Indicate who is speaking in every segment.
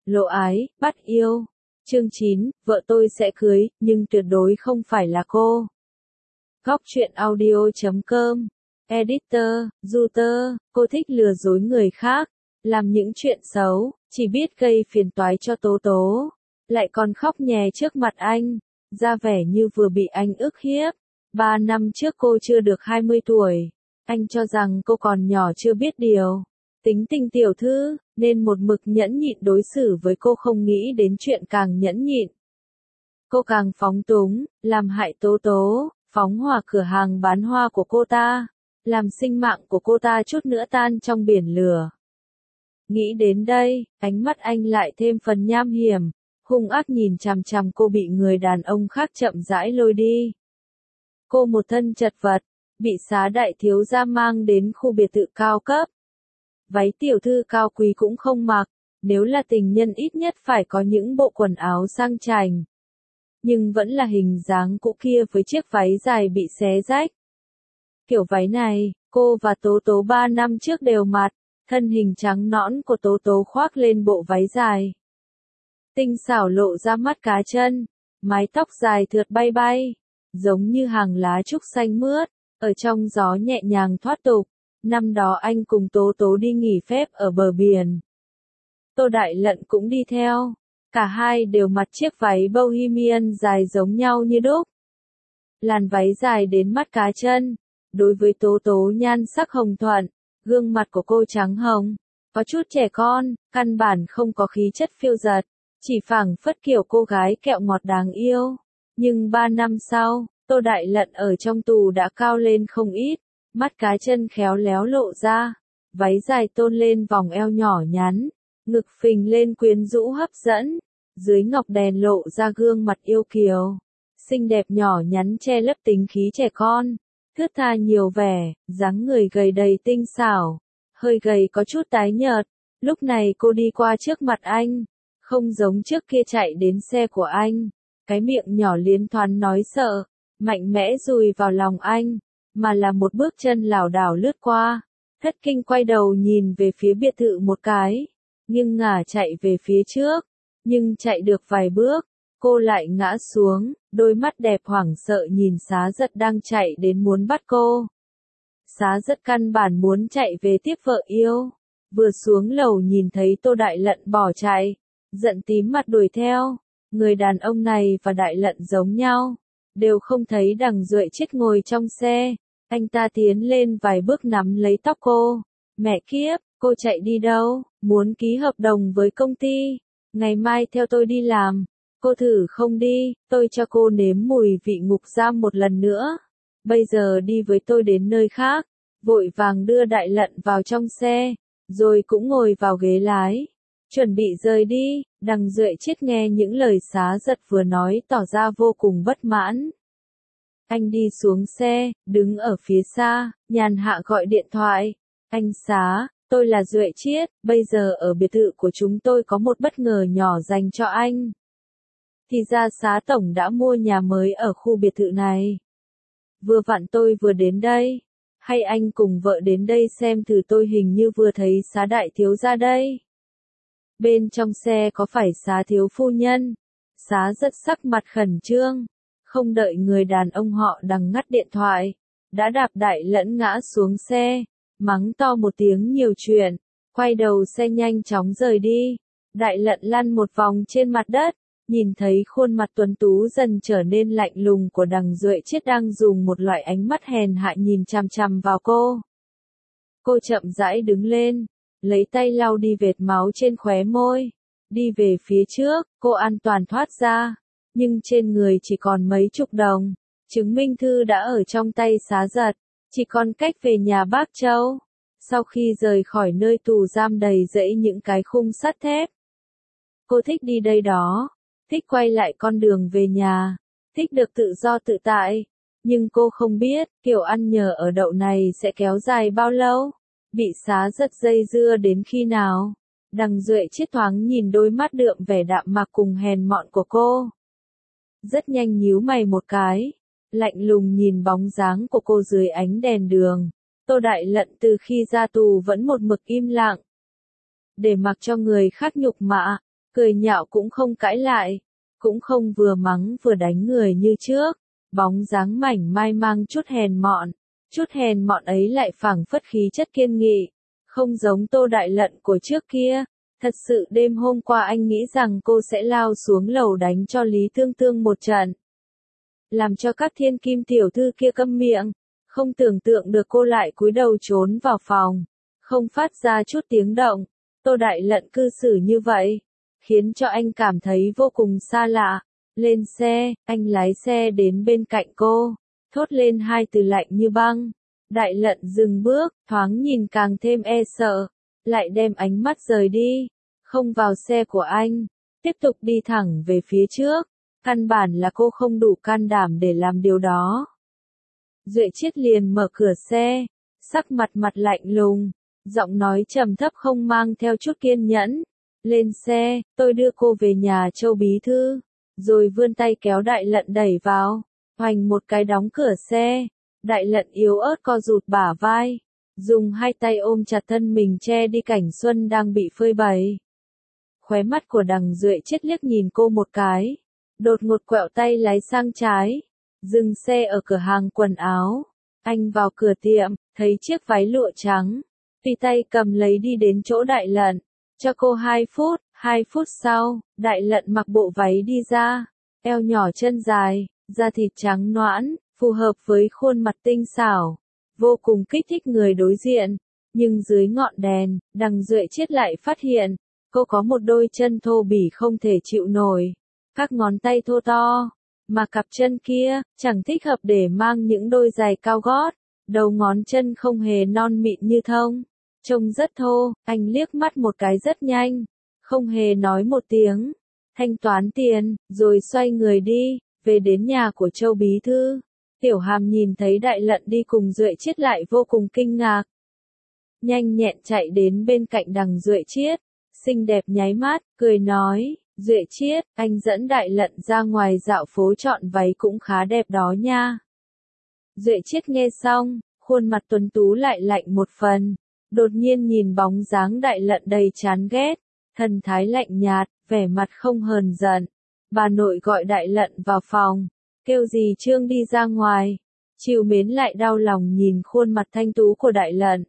Speaker 1: Lộ ái, bắt yêu. Chương 9, vợ tôi sẽ cưới, nhưng tuyệt đối không phải là cô. Góc truyện audio.com. Editor, Router, cô thích lừa dối người khác, làm những chuyện xấu, chỉ biết gây phiền toái cho Tố Tố. Lại còn khóc nhè trước mặt anh, ra vẻ như vừa bị anh ức hiếp. 3 năm trước cô chưa được 20 tuổi. Anh cho rằng cô còn nhỏ chưa biết điều. Tính tình tiểu thư, nên một mực nhẫn nhịn đối xử với cô, không nghĩ đến chuyện càng nhẫn nhịn. Cô càng phóng túng, làm hại Tố Tố, phóng hỏa cửa hàng bán hoa của cô ta, làm sinh mạng của cô ta chút nữa tan trong biển lửa. Nghĩ đến đây, ánh mắt anh lại thêm phần nham hiểm, hung ác nhìn chằm chằm cô, bị người đàn ông khác chậm rãi lôi đi. Cô một thân chật vật, bị Xá đại thiếu gia mang đến khu biệt thự cao cấp. Váy tiểu thư cao quý cũng không mặc, nếu là tình nhân ít nhất phải có những bộ quần áo sang chảnh. Nhưng vẫn là hình dáng cũ kia với chiếc váy dài bị xé rách. Kiểu váy này, cô và Tố Tố 3 năm trước đều mặc, thân hình trắng nõn của Tố Tố khoác lên bộ váy dài. Tinh xảo lộ ra mắt cá chân, mái tóc dài thượt bay bay, giống như hàng lá trúc xanh mướt, ở trong gió nhẹ nhàng thoát tục. Năm đó anh cùng Tố Tố đi nghỉ phép ở bờ biển. Tô Đại Lận cũng đi theo. Cả hai đều mặc chiếc váy bohemian dài giống nhau như đúc. Làn váy dài đến mắt cá chân. Đối với Tố Tố nhan sắc hồng thuận, gương mặt của cô trắng hồng, có chút trẻ con, căn bản không có khí chất phiêu dật, chỉ phảng phất kiểu cô gái kẹo ngọt đáng yêu. Nhưng 3 năm sau, Tô Đại Lận ở trong tù đã cao lên không ít, mắt cá chân khéo léo lộ ra, váy dài tôn lên vòng eo nhỏ nhắn, ngực phình lên quyến rũ hấp dẫn, dưới ngọc đèn lộ ra gương mặt yêu kiều, xinh đẹp nhỏ nhắn che lấp tính khí trẻ con, thướt tha nhiều vẻ, dáng người gầy đầy tinh xảo, hơi gầy có chút tái nhợt. Lúc này cô đi qua trước mặt anh, không giống trước kia chạy đến xe của anh, cái miệng nhỏ liến thoáng nói sợ, mạnh mẽ dùi vào lòng anh, mà là một bước chân lảo đảo lướt qua. Thất kinh quay đầu nhìn về phía biệt thự một cái, nghiêng ngả chạy về phía trước, nhưng chạy được vài bước, cô lại ngã xuống, đôi mắt đẹp hoảng sợ nhìn Xá Giật đang chạy đến muốn bắt cô. Xá Giật căn bản muốn chạy về tiếp vợ yêu, vừa xuống lầu nhìn thấy Tô Đại Lận bỏ chạy, giận tím mặt đuổi theo. Người đàn ông này và Đại Lận giống nhau, đều không thấy Đằng Duệ chết ngồi trong xe. Anh ta tiến lên vài bước nắm lấy tóc cô. Mẹ kiếp, cô chạy đi đâu? Muốn ký hợp đồng với công ty. Ngày mai theo tôi đi làm. Cô thử không đi, tôi cho cô nếm mùi vị ngục giam một lần nữa. Bây giờ đi với tôi đến nơi khác. Vội vàng đưa Đại Lận vào trong xe, rồi cũng ngồi vào ghế lái. Chuẩn bị rời đi. Đằng Duệ chết nghe những lời Xá Giật vừa nói tỏ ra vô cùng bất mãn. Anh đi xuống xe, đứng ở phía xa, nhàn hạ gọi điện thoại. Anh Xá, tôi là Duệ Chiết, bây giờ ở biệt thự của chúng tôi có một bất ngờ nhỏ dành cho anh. Thì ra Xá Tổng đã mua nhà mới ở khu biệt thự này. Vừa vặn tôi vừa đến đây. Hay anh cùng vợ đến đây xem thử, tôi hình như vừa thấy Xá đại thiếu gia đây. Bên trong xe có phải Xá thiếu phu nhân? Xá rất sắc mặt khẩn trương. Không đợi người đàn ông họ Đằng ngắt điện thoại, đã đạp Đại Lẫn ngã xuống xe, mắng to một tiếng nhiều chuyện, quay đầu xe nhanh chóng rời đi. Đại Lận lăn một vòng trên mặt đất, nhìn thấy khuôn mặt tuấn tú dần trở nên lạnh lùng của Đằng Duệ Chiết đang dùng một loại ánh mắt hèn hạ nhìn chằm chằm vào cô. Cô chậm rãi đứng lên, lấy tay lau đi vệt máu trên khóe môi, đi về phía trước. Cô an toàn thoát ra, nhưng trên người chỉ còn mấy chục đồng. Chứng minh thư đã ở trong tay Xá Giật, chỉ còn cách về nhà bác Châu. Sau khi rời khỏi nơi tù giam đầy rẫy những cái khung sắt thép, cô thích đi đây đó, thích quay lại con đường về nhà, thích được tự do tự tại. Nhưng cô không biết, kiểu ăn nhờ ở đậu này sẽ kéo dài bao lâu, bị Xá Giật dây dưa đến khi nào. Đằng Duệ Chiết thoáng nhìn đôi mắt đượm vẻ đạm mạc cùng hèn mọn của cô, rất nhanh nhíu mày một cái, lạnh lùng nhìn bóng dáng của cô dưới ánh đèn đường. Tô Đại Lận từ khi ra tù vẫn một mực im lặng, để mặc cho người khác nhục mạ, cười nhạo cũng không cãi lại, cũng không vừa mắng vừa đánh người như trước, bóng dáng mảnh mai mang chút hèn mọn ấy lại phảng phất khí chất kiên nghị, không giống Tô Đại Lận của trước kia. Thật sự đêm hôm qua anh nghĩ rằng cô sẽ lao xuống lầu đánh cho Lý Tương Tương một trận, làm cho các thiên kim tiểu thư kia câm miệng, không tưởng tượng được cô lại cúi đầu trốn vào phòng, không phát ra chút tiếng động. Tô Đại Lận cư xử như vậy, khiến cho anh cảm thấy vô cùng xa lạ. Lên xe, anh lái xe đến bên cạnh cô, thốt lên hai từ lạnh như băng. Đại Lận dừng bước, thoáng nhìn càng thêm e sợ, lại đem ánh mắt rời đi, không vào xe của anh, tiếp tục đi thẳng về phía trước. Căn bản là cô không đủ can đảm để làm điều đó. Duệ Chiết liền mở cửa xe, sắc mặt lạnh lùng, giọng nói trầm thấp không mang theo chút kiên nhẫn. Lên xe, tôi đưa cô về nhà Châu bí thư, rồi vươn tay kéo Đại Lận đẩy vào, hoành một cái đóng cửa xe. Đại Lận yếu ớt co rụt bả vai, dùng hai tay ôm chặt thân mình che đi cảnh xuân đang bị phơi bày. Khóe mắt của Đằng Duệ Chiết liếc nhìn cô một cái, đột ngột quẹo tay lái sang trái, dừng xe ở cửa hàng quần áo. Anh vào cửa tiệm, thấy chiếc váy lụa trắng, tùy tay cầm lấy đi đến chỗ Đại Lận, cho cô 2 phút. 2 phút sau, Đại Lận mặc bộ váy đi ra, eo nhỏ chân dài, da thịt trắng nõn, phù hợp với khuôn mặt tinh xảo, vô cùng kích thích người đối diện. Nhưng dưới ngọn đèn, Đằng Duệ Chiết lại phát hiện, cô có một đôi chân thô bỉ không thể chịu nổi, các ngón tay thô to, mà cặp chân kia, chẳng thích hợp để mang những đôi giày cao gót, đầu ngón chân không hề non mịn như thông, trông rất thô. Anh liếc mắt một cái rất nhanh, không hề nói một tiếng, thanh toán tiền, rồi xoay người đi, về đến nhà của Châu bí thư. Tiểu Hàm nhìn thấy Đại Lận đi cùng Duệ Chiết lại vô cùng kinh ngạc. Nhanh nhẹn chạy đến bên cạnh Đằng Duệ Chiết, xinh đẹp nháy mắt, cười nói, Duệ Chiết, anh dẫn Đại Lận ra ngoài dạo phố chọn váy cũng khá đẹp đó nha. Duệ Chiết nghe xong, khuôn mặt tuấn tú lại lạnh một phần, đột nhiên nhìn bóng dáng Đại Lận đầy chán ghét, thần thái lạnh nhạt, vẻ mặt không hờn giận. Bà nội gọi Đại Lận vào phòng, kêu dì Trương đi ra ngoài. Trìu Mến lại đau lòng nhìn khuôn mặt thanh tú của Đại Lận.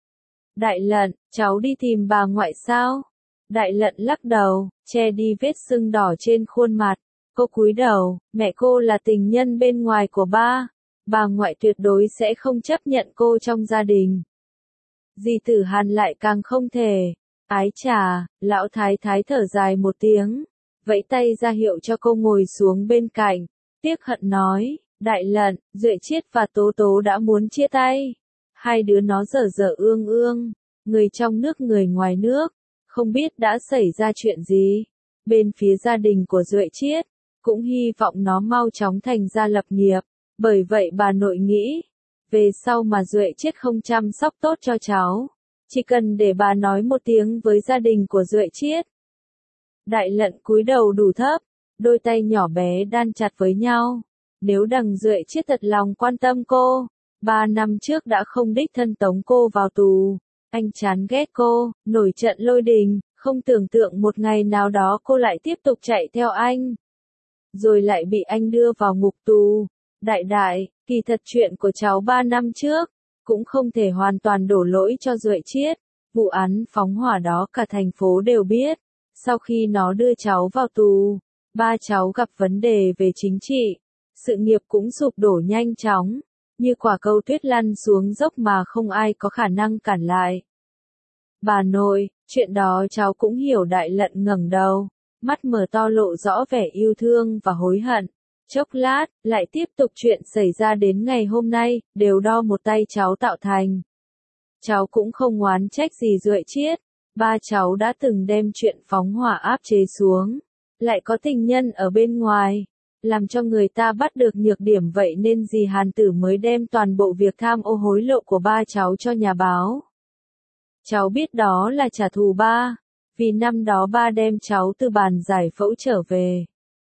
Speaker 1: Đại Lận, cháu đi tìm bà ngoại sao? Đại Lận lắc đầu, che đi vết sưng đỏ trên khuôn mặt. Cô cúi đầu, mẹ cô là tình nhân bên ngoài của ba. Bà ngoại tuyệt đối sẽ không chấp nhận cô trong gia đình. Dì Tử Hàn lại càng không thể. Ái chà, lão thái thái thở dài một tiếng, vẫy tay ra hiệu cho cô ngồi xuống bên cạnh. Tiếc hận nói, Đại Lận, Duệ Chiết và Tố Tố đã muốn chia tay. Hai đứa nó dở dở ương ương, người trong nước người ngoài nước, không biết đã xảy ra chuyện gì. Bên phía gia đình của Duệ Chiết, cũng hy vọng nó mau chóng thành gia lập nghiệp. Bởi vậy bà nội nghĩ, về sau mà Duệ Chiết không chăm sóc tốt cho cháu, chỉ cần để bà nói một tiếng với gia đình của Duệ Chiết. Đại Lận cúi đầu đủ thấp, đôi tay nhỏ bé đan chặt với nhau. Nếu Đằng Duệ Chiết thật lòng quan tâm cô, 3 năm trước đã không đích thân tống cô vào tù. Anh chán ghét cô, nổi trận lôi đình, không tưởng tượng một ngày nào đó cô lại tiếp tục chạy theo anh, rồi lại bị anh đưa vào ngục tù. Đại, kỳ thật chuyện của cháu 3 năm trước, cũng không thể hoàn toàn đổ lỗi cho Duệ Chiết. Vụ án phóng hỏa đó cả thành phố đều biết. Sau khi nó đưa cháu vào tù, ba cháu gặp vấn đề về chính trị, sự nghiệp cũng sụp đổ nhanh chóng, như quả cầu tuyết lăn xuống dốc mà không ai có khả năng cản lại. Bà nội, chuyện đó cháu cũng hiểu. Đại Lận ngẩng đầu, mắt mở to lộ rõ vẻ yêu thương và hối hận. Chốc lát, lại tiếp tục chuyện xảy ra đến ngày hôm nay, đều do một tay cháu tạo thành. Cháu cũng không oán trách gì Duệ Chiết, ba cháu đã từng đem chuyện phóng hỏa áp chế xuống, lại có tình nhân ở bên ngoài, làm cho người ta bắt được nhược điểm, vậy nên dì Hàn Tử mới đem toàn bộ việc tham ô hối lộ của ba cháu cho nhà báo. Cháu biết đó là trả thù ba, vì năm đó ba đem cháu từ bàn giải phẫu trở về,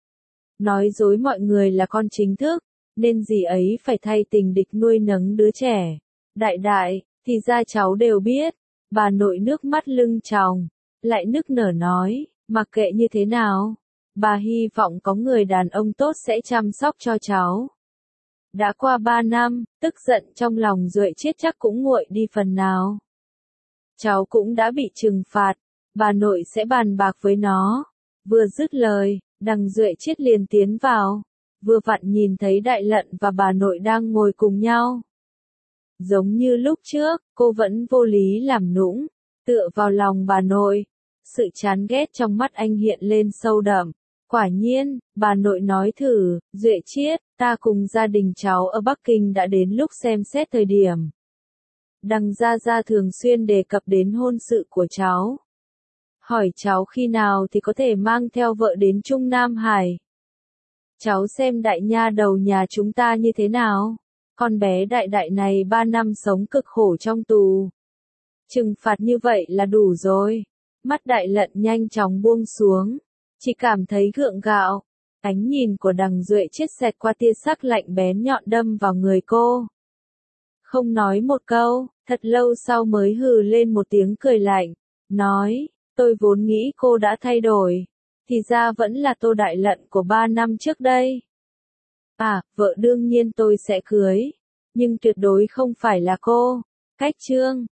Speaker 1: nói dối mọi người là con chính thức, nên dì ấy phải thay tình địch nuôi nấng đứa trẻ. Đại, thì ra cháu đều biết. Bà nội nước mắt lưng tròng, lại nức nở nói, Mặc kệ như thế nào, bà hy vọng có người đàn ông tốt sẽ chăm sóc cho cháu. Đã qua 3 năm, tức giận trong lòng Duệ Chiết chắc cũng nguội đi phần nào. Cháu cũng đã bị trừng phạt, bà nội sẽ bàn bạc với nó. Vừa dứt lời, đằng Duệ Chiết liền tiến vào, vừa vặn nhìn thấy Đại Lận và bà nội đang ngồi cùng nhau. Giống như lúc trước, cô vẫn vô lý làm nũng, tựa vào lòng bà nội. Sự chán ghét trong mắt anh hiện lên sâu đậm. Quả nhiên, bà nội nói thử, Duệ Chiết, ta cùng gia đình cháu ở Bắc Kinh đã đến lúc xem xét thời điểm. Đằng Gia Gia thường xuyên đề cập đến hôn sự của cháu. Hỏi cháu khi nào thì có thể mang theo vợ đến Trung Nam Hải. Cháu xem đại nha đầu nhà chúng ta như thế nào. Con bé đại đại này 3 năm sống cực khổ trong tù. Trừng phạt như vậy là đủ rồi. Mắt Đại Lận nhanh chóng buông xuống. Chỉ cảm thấy gượng gạo. Ánh nhìn của đằng Duệ Chiết xẹt qua tia sắc lạnh bén nhọn đâm vào người cô. Không nói một câu, thật lâu sau mới hừ lên một tiếng cười lạnh. Nói, tôi vốn nghĩ cô đã thay đổi. Thì ra vẫn là Tô Đại Lận của 3 năm trước đây. À, vợ đương nhiên tôi sẽ cưới. Nhưng tuyệt đối không phải là cô. Cách chương